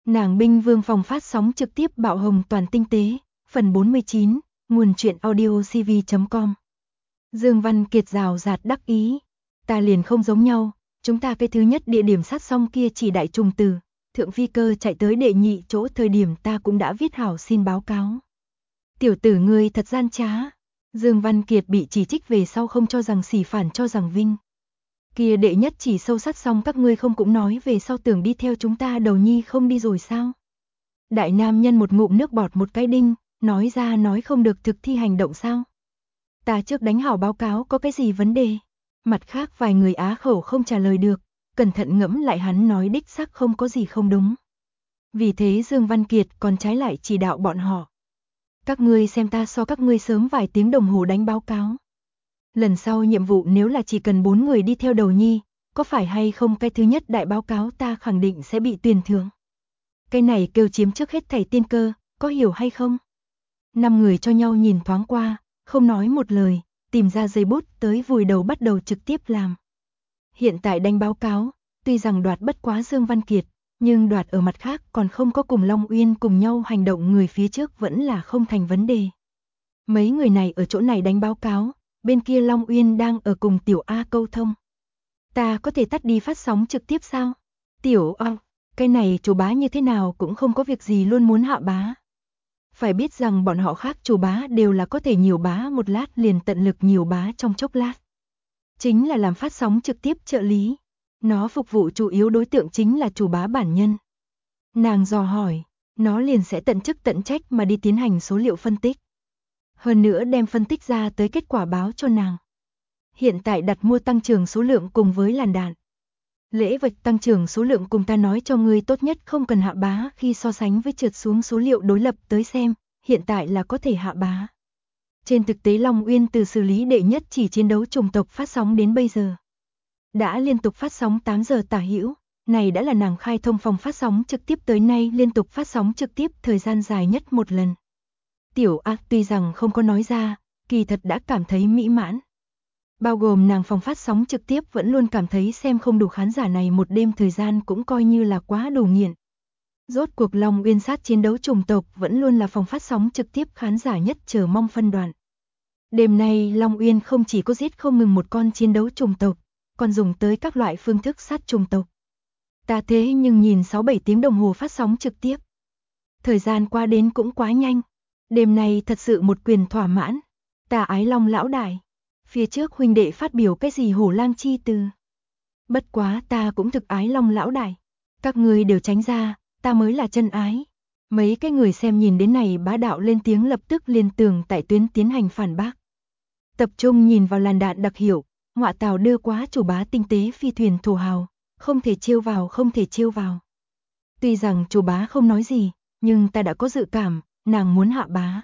Nàng binh vương phòng phát sóng trực tiếp bạo hồng toàn tinh tế, phần 49, nguồn truyện audio cv.com. Dương Văn Kiệt rào rạt đắc ý. Ta liền không giống nhau, chúng ta cái thứ nhất địa điểm sát xong kia chỉ đại trùng từ, thượng phi cơ chạy tới đệ nhị chỗ thời điểm ta cũng đã viết hảo xin báo cáo. Tiểu tử ngươi thật gian trá. Dương Văn Kiệt bị chỉ trích về sau không cho rằng sỉ phản cho rằng vinh. Kia đệ nhất chỉ sâu sát xong các ngươi không cũng nói về sau tưởng đi theo chúng ta đầu nhi không đi rồi sao? Đại nam nhân một ngụm nước bọt một cái đinh, nói ra nói không được thực thi hành động sao? Ta trước đánh hảo báo cáo có cái gì vấn đề? Mặt khác vài người á khẩu không trả lời được, cẩn thận ngẫm lại hắn nói đích xác không có gì không đúng. Vì thế Dương Văn Kiệt còn trái lại chỉ đạo bọn họ. Các ngươi xem ta so các ngươi sớm vài tiếng đồng hồ đánh báo cáo. Lần sau nhiệm vụ nếu là chỉ cần 4 người đi theo đầu nhi, có phải hay không cái thứ nhất đại báo cáo ta khẳng định sẽ bị tuyển thưởng. Cái này kêu chiếm trước hết thảy tiên cơ, có hiểu hay không? 5 người cho nhau nhìn thoáng qua, không nói một lời, tìm ra giấy bút tới vùi đầu bắt đầu trực tiếp làm. Hiện tại đánh báo cáo, tuy rằng đoạt bất quá Dương Văn Kiệt, nhưng đoạt ở mặt khác còn không có cùng Long Uyên cùng nhau hành động người phía trước vẫn là không thành vấn đề. Mấy người này ở chỗ này đánh báo cáo, bên kia Long Uyên đang ở cùng Tiểu A câu thông. Ta có thể tắt đi phát sóng trực tiếp sao? Tiểu A, cái này chủ bá như thế nào cũng không có việc gì luôn muốn hạ bá. Phải biết rằng bọn họ khác chủ bá đều là có thể nhiều bá một lát liền tận lực nhiều bá trong chốc lát. Chính là làm phát sóng trực tiếp trợ lý. Nó phục vụ chủ yếu đối tượng chính là chủ bá bản nhân. Nàng dò hỏi, nó liền sẽ tận chức tận trách mà đi tiến hành số liệu phân tích. Hơn nữa đem phân tích ra tới kết quả báo cho nàng. Hiện tại đặt mua tăng trưởng số lượng cùng với làn đạn. Lễ vật tăng trưởng số lượng cùng ta nói cho ngươi tốt nhất không cần hạ bá khi so sánh với trượt xuống số liệu đối lập tới xem, hiện tại là có thể hạ bá. Trên thực tế Long Uyên từ xử lý đệ nhất chỉ chiến đấu chủng tộc phát sóng đến bây giờ. Đã liên tục phát sóng 8 giờ tả hữu, này đã là nàng khai thông phòng phát sóng trực tiếp tới nay liên tục phát sóng trực tiếp thời gian dài nhất một lần. Tiểu A tuy rằng không có nói ra, kỳ thật đã cảm thấy mỹ mãn. Bao gồm nàng phòng phát sóng trực tiếp vẫn luôn cảm thấy xem không đủ khán giả này một đêm thời gian cũng coi như là quá đủ nghiện. Rốt cuộc Long Uyên sát chiến đấu chủng tộc vẫn luôn là phòng phát sóng trực tiếp khán giả nhất chờ mong phân đoạn. Đêm nay Long Uyên không chỉ có giết không ngừng một con chiến đấu chủng tộc, còn dùng tới các loại phương thức sát chủng tộc. Ta thế nhưng nhìn 6-7 tiếng đồng hồ phát sóng trực tiếp. Thời gian qua đến cũng quá nhanh. Đêm nay thật sự một quyền thỏa mãn. Ta ái Long lão đại. Phía trước huynh đệ phát biểu cái gì hổ lang chi từ. Bất quá ta cũng thực ái Long lão đại. Các người đều tránh ra, ta mới là chân ái. Mấy cái người xem nhìn đến này bá đạo lên tiếng lập tức liên tưởng tại tuyến tiến hành phản bác. Tập trung nhìn vào làn đạn đặc hiệu, ngọa tào đưa quá chủ bá tinh tế phi thuyền thổ hào, không thể trêu vào không thể trêu vào. Tuy rằng chủ bá không nói gì, nhưng ta đã có dự cảm, nàng muốn hạ bá.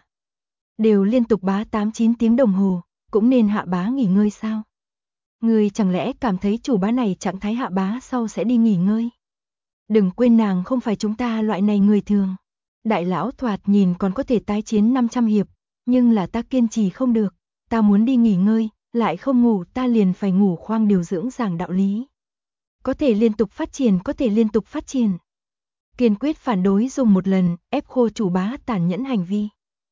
Đều liên tục bá 8-9 tiếng đồng hồ, cũng nên hạ bá nghỉ ngơi sao? Người chẳng lẽ cảm thấy chủ bá này trạng thái hạ bá sau sẽ đi nghỉ ngơi? Đừng quên nàng không phải chúng ta loại này người thường. Đại lão thoạt nhìn còn có thể tái chiến 500 hiệp, nhưng là ta kiên trì không được, ta muốn đi nghỉ ngơi, lại không ngủ ta liền phải ngủ khoang điều dưỡng giảng đạo lý. Có thể liên tục phát triển, có thể liên tục phát triển. Kiên quyết phản đối dùng một lần, ép khô chủ bá tàn nhẫn hành vi.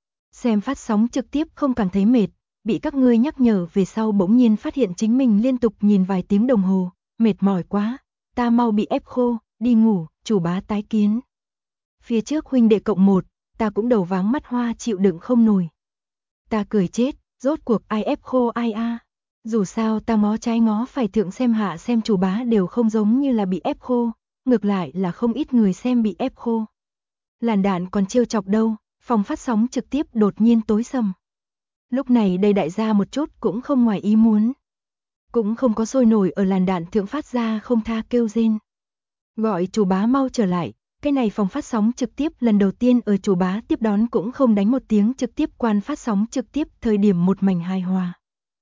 Xem phát sóng trực tiếp không cảm thấy mệt, bị các ngươi nhắc nhở về sau bỗng nhiên phát hiện chính mình liên tục nhìn vài tiếng đồng hồ, mệt mỏi quá, ta mau bị ép khô, đi ngủ, chủ bá tái kiến. Phía trước huynh đệ cộng 1, ta cũng đầu váng mắt hoa chịu đựng không nổi. Ta cười chết, rốt cuộc ai ép khô ai a? Dù sao ta ngó trái ngó phải thượng xem hạ xem chủ bá đều không giống như là bị ép khô, ngược lại là không ít người xem bị ép khô. Làn đạn còn trêu chọc đâu, phòng phát sóng trực tiếp đột nhiên tối sầm. Lúc này đây đại gia một chút cũng không ngoài ý muốn. Cũng không có sôi nổi ở làn đạn thượng phát ra không tha kêu rên. Gọi chủ bá mau trở lại, cái này phòng phát sóng trực tiếp lần đầu tiên ở chủ bá tiếp đón cũng không đánh một tiếng trực tiếp quan phát sóng trực tiếp thời điểm một mảnh hài hòa.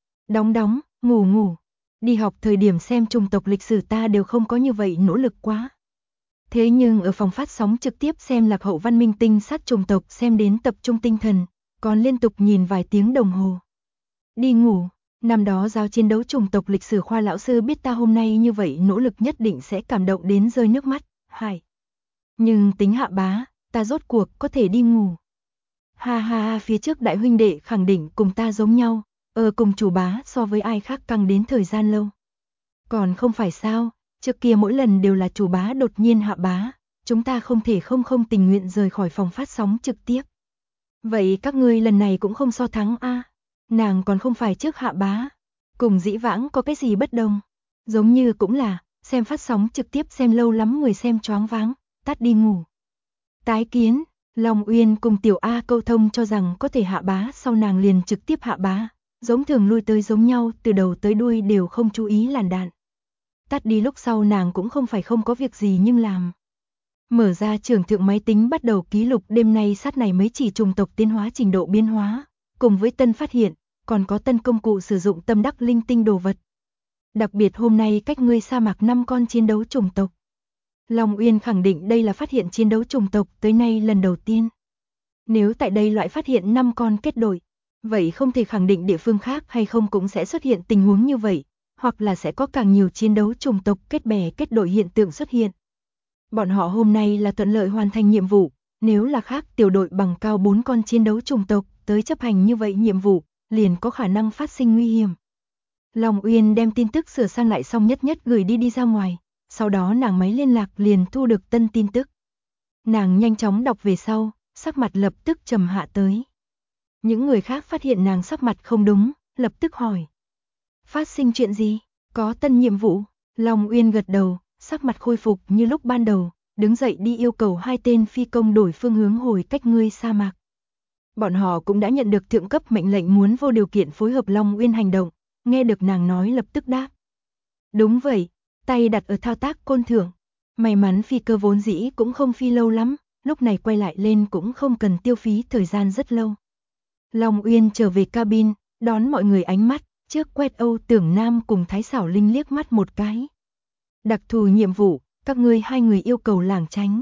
Đóng, ngủ, đi học thời điểm xem chủng tộc lịch sử ta đều không có như vậy nỗ lực quá. Thế nhưng ở phòng phát sóng trực tiếp xem lạc hậu văn minh tinh sát chủng tộc xem đến tập trung tinh thần, còn liên tục nhìn vài tiếng đồng hồ. Đi ngủ, năm đó giáo chiến đấu chủng tộc lịch sử khoa lão sư biết ta hôm nay như vậy nỗ lực nhất định sẽ cảm động đến rơi nước mắt, hải. Nhưng tính Hạ bá, ta rốt cuộc có thể đi ngủ. Ha ha ha, phía trước đại huynh đệ khẳng định cùng ta giống nhau, cùng chủ bá so với ai khác căng đến thời gian lâu. Còn không phải sao, trước kia mỗi lần đều là chủ bá đột nhiên Hạ bá, chúng ta không thể không tình nguyện rời khỏi phòng phát sóng trực tiếp. Vậy các ngươi lần này cũng không so thắng a? Nàng còn không phải trước Hạ bá, cùng dĩ vãng có cái gì bất đồng? Giống như cũng là, xem phát sóng trực tiếp xem lâu lắm người xem choáng váng, tắt đi ngủ. Tái kiến, Long Uyên cùng Tiểu A câu thông cho rằng có thể Hạ bá, sau nàng liền trực tiếp Hạ bá, giống thường lui tới giống nhau, từ đầu tới đuôi đều không chú ý làn đạn. Tắt đi lúc sau nàng cũng không phải không có việc gì nhưng làm. Mở ra trưởng thượng máy tính bắt đầu ký lục đêm nay sát này mấy chỉ trùng tộc tiến hóa trình độ biến hóa, cùng với tân phát hiện, còn có tân công cụ sử dụng tâm đắc linh tinh đồ vật. Đặc biệt hôm nay cách ngươi sa mạc 5 con chiến đấu trùng tộc. Long Uyên khẳng định đây là phát hiện chiến đấu trùng tộc tới nay lần đầu tiên. Nếu tại đây loại phát hiện 5 con kết đội, vậy không thể khẳng định địa phương khác hay không cũng sẽ xuất hiện tình huống như vậy, hoặc là sẽ có càng nhiều chiến đấu trùng tộc kết bè kết đội hiện tượng xuất hiện. Bọn họ hôm nay là thuận lợi hoàn thành nhiệm vụ, nếu là khác tiểu đội bằng cao 4 con chiến đấu trùng tộc tới chấp hành như vậy nhiệm vụ, liền có khả năng phát sinh nguy hiểm. Long Uyên đem tin tức sửa sang lại xong nhất gửi đi ra ngoài, sau đó nàng máy liên lạc liền thu được tân tin tức. Nàng nhanh chóng đọc về sau, sắc mặt lập tức trầm hạ tới. Những người khác phát hiện nàng sắc mặt không đúng, lập tức hỏi. Phát sinh chuyện gì? Có tân nhiệm vụ? Long Uyên gật đầu, sắc mặt khôi phục như lúc ban đầu, đứng dậy đi yêu cầu 2 tên phi công đổi phương hướng hồi cách ngươi sa mạc. Bọn họ cũng đã nhận được thượng cấp mệnh lệnh muốn vô điều kiện phối hợp Long Uyên hành động, nghe được nàng nói lập tức đáp. Đúng vậy, tay đặt ở thao tác côn thượng. May mắn phi cơ vốn dĩ cũng không phi lâu lắm, lúc này quay lại lên cũng không cần tiêu phí thời gian rất lâu. Long Uyên trở về cabin, đón mọi người ánh mắt, trước quét Âu Tưởng Nam cùng Thái Xảo Linh liếc mắt một cái. Đặc thù nhiệm vụ, các ngươi 2 người yêu cầu lảng tránh.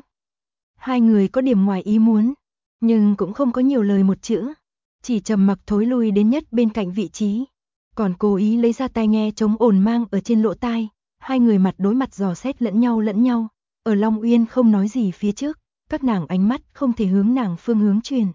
2 người có điểm ngoài ý muốn, nhưng cũng không có nhiều lời một chữ, chỉ trầm mặc thối lui đến nhất bên cạnh vị trí, còn cố ý lấy ra tai nghe chống ồn mang ở trên lỗ tai. 2 người mặt đối mặt dò xét lẫn nhau, ở Long Uyên không nói gì phía trước, các nàng ánh mắt không thể hướng nàng phương hướng truyền.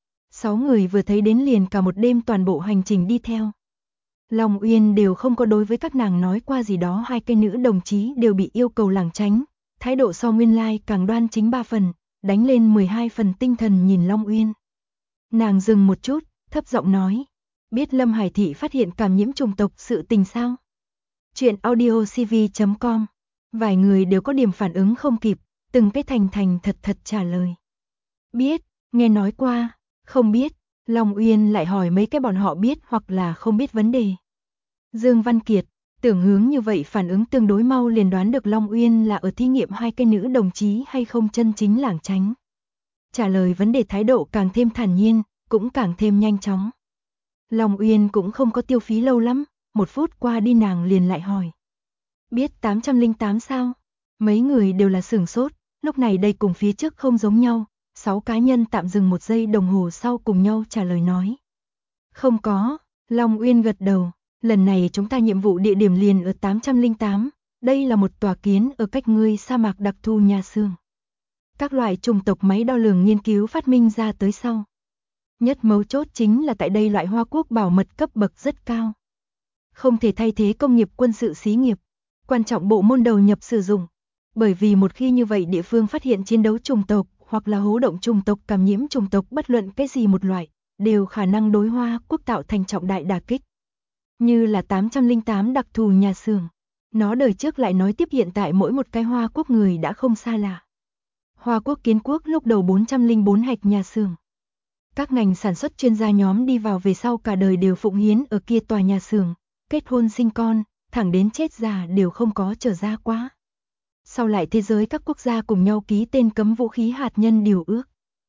6 người vừa thấy đến liền cả một đêm toàn bộ hành trình đi theo. Long Uyên đều không có đối với các nàng nói qua gì đó, 2 cây nữ đồng chí đều bị yêu cầu lảng tránh, thái độ so nguyên lai càng đoan chính 3 phần, đánh lên 12 phần tinh thần nhìn Long Uyên. Nàng dừng một chút, thấp giọng nói, biết Lâm Hải Thị phát hiện cảm nhiễm trùng tộc sự tình sao? Chuyện audiocv.com. Vài người đều có điểm phản ứng không kịp, từng cái thành thật trả lời. Biết, nghe nói qua, không biết. Long Uyên lại hỏi mấy cái bọn họ biết hoặc là không biết vấn đề. Dương Văn Kiệt, tưởng hướng như vậy phản ứng tương đối mau liền đoán được Long Uyên là ở thí nghiệm 2 cái nữ đồng chí hay không chân chính lảng tránh. Trả lời vấn đề thái độ càng thêm thản nhiên, cũng càng thêm nhanh chóng. Long Uyên cũng không có tiêu phí lâu lắm, 1 phút qua đi nàng liền lại hỏi. Biết 808 sao? Mấy người đều là sửng sốt, lúc này đây cùng phía trước không giống nhau, 6 cá nhân tạm dừng 1 giây đồng hồ sau cùng nhau trả lời nói. Không có, Long Uyên gật đầu, lần này chúng ta nhiệm vụ địa điểm liền ở 808, đây là một tòa kiến ở cách ngươi sa mạc đặc thù nhà xương. Các loại trùng tộc máy đo lường nghiên cứu phát minh ra tới sau. Nhất mấu chốt chính là tại đây loại Hoa Quốc bảo mật cấp bậc rất cao. Không thể thay thế công nghiệp quân sự xí nghiệp, quan trọng bộ môn đầu nhập sử dụng. Bởi vì một khi như vậy địa phương phát hiện chiến đấu trùng tộc hoặc là hố động trùng tộc cảm nhiễm trùng tộc bất luận cái gì một loại, đều khả năng đối Hoa Quốc tạo thành trọng đại đả kích. Như là 808 đặc thù nhà xưởng, nó đời trước lại nói tiếp hiện tại mỗi một cái Hoa Quốc người đã không xa lạ. Hoa Quốc Kiến Quốc lúc đầu 404 hạch nhà xưởng. Các ngành sản xuất chuyên gia nhóm đi vào về sau cả đời đều phụng hiến ở kia tòa nhà xưởng, kết hôn sinh con, thẳng đến chết già đều không có trở ra quá. Sau lại thế giới các quốc gia cùng nhau ký tên cấm vũ khí hạt nhân điều ước.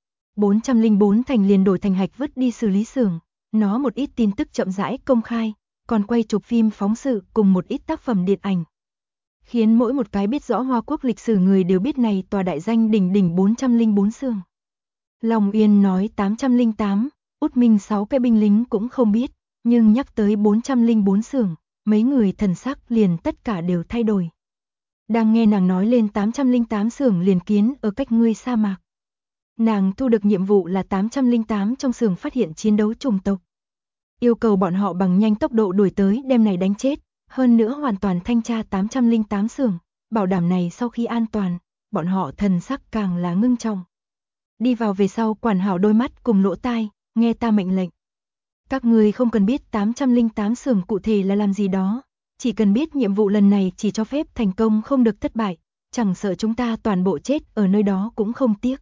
404 thành liền đổi thành hạch vứt đi xử lý xưởng, nó một ít tin tức chậm rãi công khai, còn quay chụp phim phóng sự cùng một ít tác phẩm điện ảnh. Khiến mỗi một cái biết rõ Hoa Quốc lịch sử người đều biết này tòa đại danh đỉnh đỉnh 404 xưởng. Long Uyên nói 808, Út Minh 6 cái binh lính cũng không biết, nhưng nhắc tới 404 xưởng, mấy người thần sắc liền tất cả đều thay đổi. Đang nghe nàng nói lên 808 xưởng liền kiến ở cách ngươi sa mạc. Nàng thu được nhiệm vụ là 808 trong xưởng phát hiện chiến đấu chủng tộc. Yêu cầu bọn họ bằng nhanh tốc độ đuổi tới đem này đánh chết, hơn nữa hoàn toàn thanh tra 808 xưởng, bảo đảm này sau khi an toàn, bọn họ thần sắc càng là ngưng trọng. Đi vào về sau quản hảo đôi mắt cùng lỗ tai, nghe ta mệnh lệnh. Các ngươi không cần biết 808 xưởng cụ thể là làm gì đó, chỉ cần biết nhiệm vụ lần này chỉ cho phép thành công không được thất bại, chẳng sợ chúng ta toàn bộ chết ở nơi đó cũng không tiếc.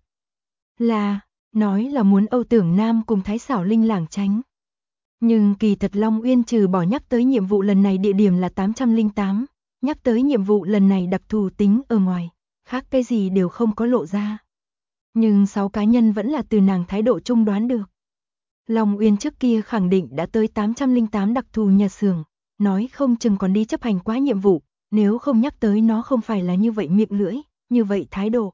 Nói là muốn Âu Tưởng Nam cùng Thái Xảo Linh lảng tránh. Nhưng kỳ thật Long Uyên trừ bỏ nhắc tới nhiệm vụ lần này địa điểm là 808, nhắc tới nhiệm vụ lần này đặc thù tính ở ngoài, khác cái gì đều không có lộ ra. Nhưng 6 cá nhân vẫn là từ nàng thái độ chung đoán được. Long Uyên trước kia khẳng định đã tới 808 đặc thù nhà xưởng, nói không chừng còn đi chấp hành quá nhiệm vụ, nếu không nhắc tới nó không phải là như vậy miệng lưỡi, như vậy thái độ.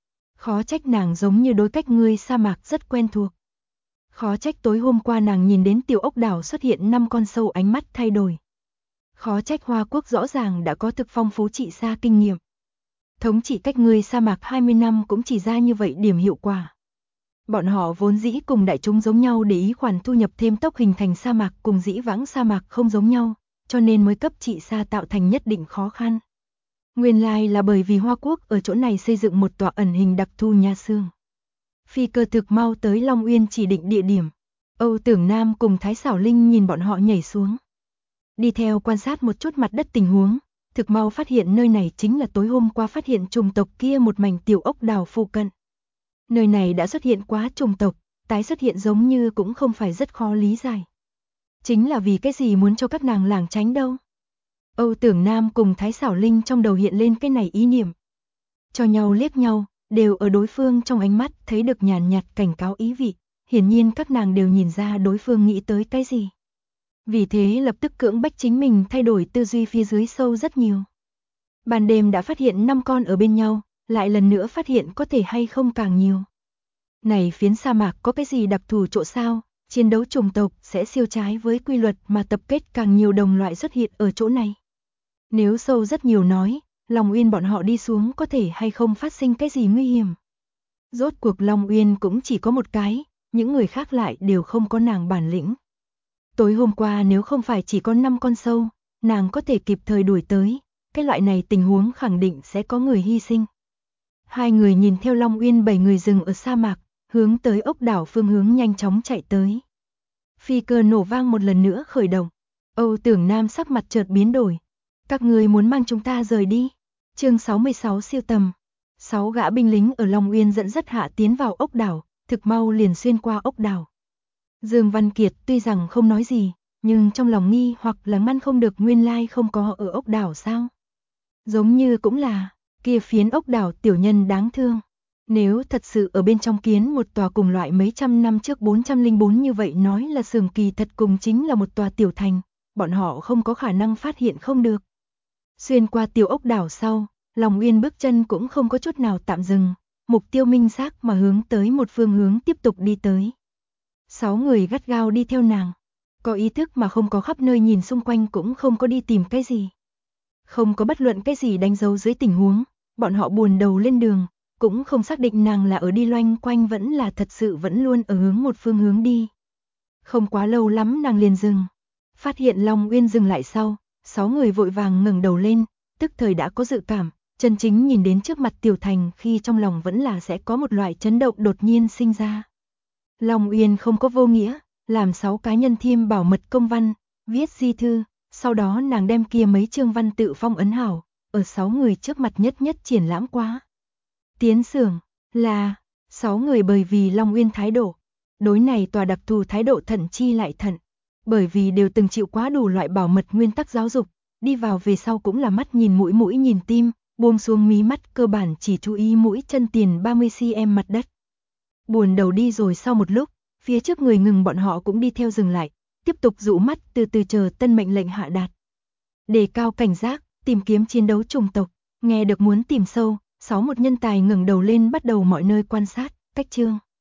Khó trách nàng giống như đối cách ngươi sa mạc rất quen thuộc. Khó trách tối hôm qua nàng nhìn đến tiểu ốc đảo xuất hiện 5 con sâu ánh mắt thay đổi. Khó trách Hoa Quốc rõ ràng đã có thực phong phú trị sa kinh nghiệm. Thống trị cách ngươi sa mạc 20 năm cũng chỉ ra như vậy điểm hiệu quả. Bọn họ vốn dĩ cùng đại chúng giống nhau để ý khoản thu nhập thêm tốc hình thành sa mạc cùng dĩ vãng sa mạc không giống nhau, cho nên mới cấp trị sa tạo thành nhất định khó khăn. Nguyên lai là bởi vì Hoa Quốc ở chỗ này xây dựng một tòa ẩn hình đặc thu nhà xưởng. Phi cơ thực mau tới Long Uyên chỉ định địa điểm. Âu Tưởng Nam cùng Thái Xảo Linh nhìn bọn họ nhảy xuống. Đi theo quan sát một chút mặt đất tình huống, thực mau phát hiện nơi này chính là tối hôm qua phát hiện chủng tộc kia một mảnh tiểu ốc đảo phụ cận. Nơi này đã xuất hiện quá chủng tộc, tái xuất hiện giống như cũng không phải rất khó lý giải. Chính là vì cái gì muốn cho các nàng lảng tránh đâu. Âu Tưởng Nam cùng Thái Xảo Linh trong đầu hiện lên cái này ý niệm. Cho nhau liếc nhau, đều ở đối phương trong ánh mắt thấy được nhàn nhạt cảnh cáo ý vị, hiển nhiên các nàng đều nhìn ra đối phương nghĩ tới cái gì. Vì thế lập tức cưỡng bách chính mình thay đổi tư duy phía dưới sâu rất nhiều. Ban đêm đã phát hiện 5 con ở bên nhau, lại lần nữa phát hiện có thể hay không càng nhiều. Này phiến sa mạc có cái gì đặc thù chỗ sao, chiến đấu chủng tộc sẽ siêu trái với quy luật mà tập kết càng nhiều đồng loại xuất hiện ở chỗ này. Nếu sâu rất nhiều nói, Long Uyên bọn họ đi xuống có thể hay không phát sinh cái gì nguy hiểm. Rốt cuộc Long Uyên cũng chỉ có một cái, những người khác lại đều không có nàng bản lĩnh. Tối hôm qua nếu không phải chỉ có 5 con sâu, nàng có thể kịp thời đuổi tới, cái loại này tình huống khẳng định sẽ có người hy sinh. Hai người nhìn theo Long Uyên 7 người dừng ở sa mạc, hướng tới ốc đảo phương hướng nhanh chóng chạy tới. Phi cơ nổ vang một lần nữa khởi động, Âu Tưởng Nam sắc mặt chợt biến đổi. Các người muốn mang chúng ta rời đi. Chương 66 siêu tầm. 6 gã binh lính ở Long Uyên dẫn dắt hạ tiến vào ốc đảo, thực mau liền xuyên qua ốc đảo. Dương Văn Kiệt tuy rằng không nói gì, nhưng trong lòng nghi hoặc là ngăn không được nguyên lai không có ở ốc đảo sao. Giống như cũng là, kia phiến ốc đảo tiểu nhân đáng thương. Nếu thật sự ở bên trong kiến một tòa cùng loại mấy trăm năm trước 404 như vậy nói là xưởng kỳ thật cùng chính là một tòa tiểu thành, bọn họ không có khả năng phát hiện không được. Xuyên qua tiểu ốc đảo sau, Long Uyên bước chân cũng không có chút nào tạm dừng, mục tiêu minh xác mà hướng tới một phương hướng tiếp tục đi tới. 6 người gắt gao đi theo nàng, có ý thức mà không có khắp nơi nhìn xung quanh cũng không có đi tìm cái gì. Không có bất luận cái gì đánh dấu dưới tình huống, bọn họ buồn đầu lên đường, cũng không xác định nàng là ở đi loanh quanh vẫn là thật sự vẫn luôn ở hướng một phương hướng đi. Không quá lâu lắm nàng liền dừng, phát hiện Long Uyên dừng lại sau, 6 người vội vàng ngẩng đầu lên, tức thời đã có dự cảm, chân chính nhìn đến trước mặt tiểu thành khi trong lòng vẫn là sẽ có một loại chấn động đột nhiên sinh ra. Long Uyên không có vô nghĩa, làm 6 cá nhân thiêm bảo mật công văn, viết di thư, sau đó nàng đem kia mấy chương văn tự phong ấn hảo, ở 6 người trước mặt nhất nhất triển lãm quá. Tiến xưởng là 6 người bởi vì Long Uyên thái độ, đối này tòa đặc thù thái độ thận chi lại thận, bởi vì đều từng chịu quá đủ loại bảo mật nguyên tắc giáo dục, đi vào về sau cũng là mắt nhìn mũi mũi nhìn tim, buông xuống mí mắt cơ bản chỉ chú ý mũi chân tiền 30 cm mặt đất. Buồn đầu đi rồi sau một lúc, phía trước người ngừng bọn họ cũng đi theo dừng lại, tiếp tục dụ mắt từ từ chờ tân mệnh lệnh hạ đạt. Đề cao cảnh giác, tìm kiếm chiến đấu chủng tộc, nghe được muốn tìm sâu, 6 một nhân tài ngẩng đầu lên bắt đầu mọi nơi quan sát, cách chương.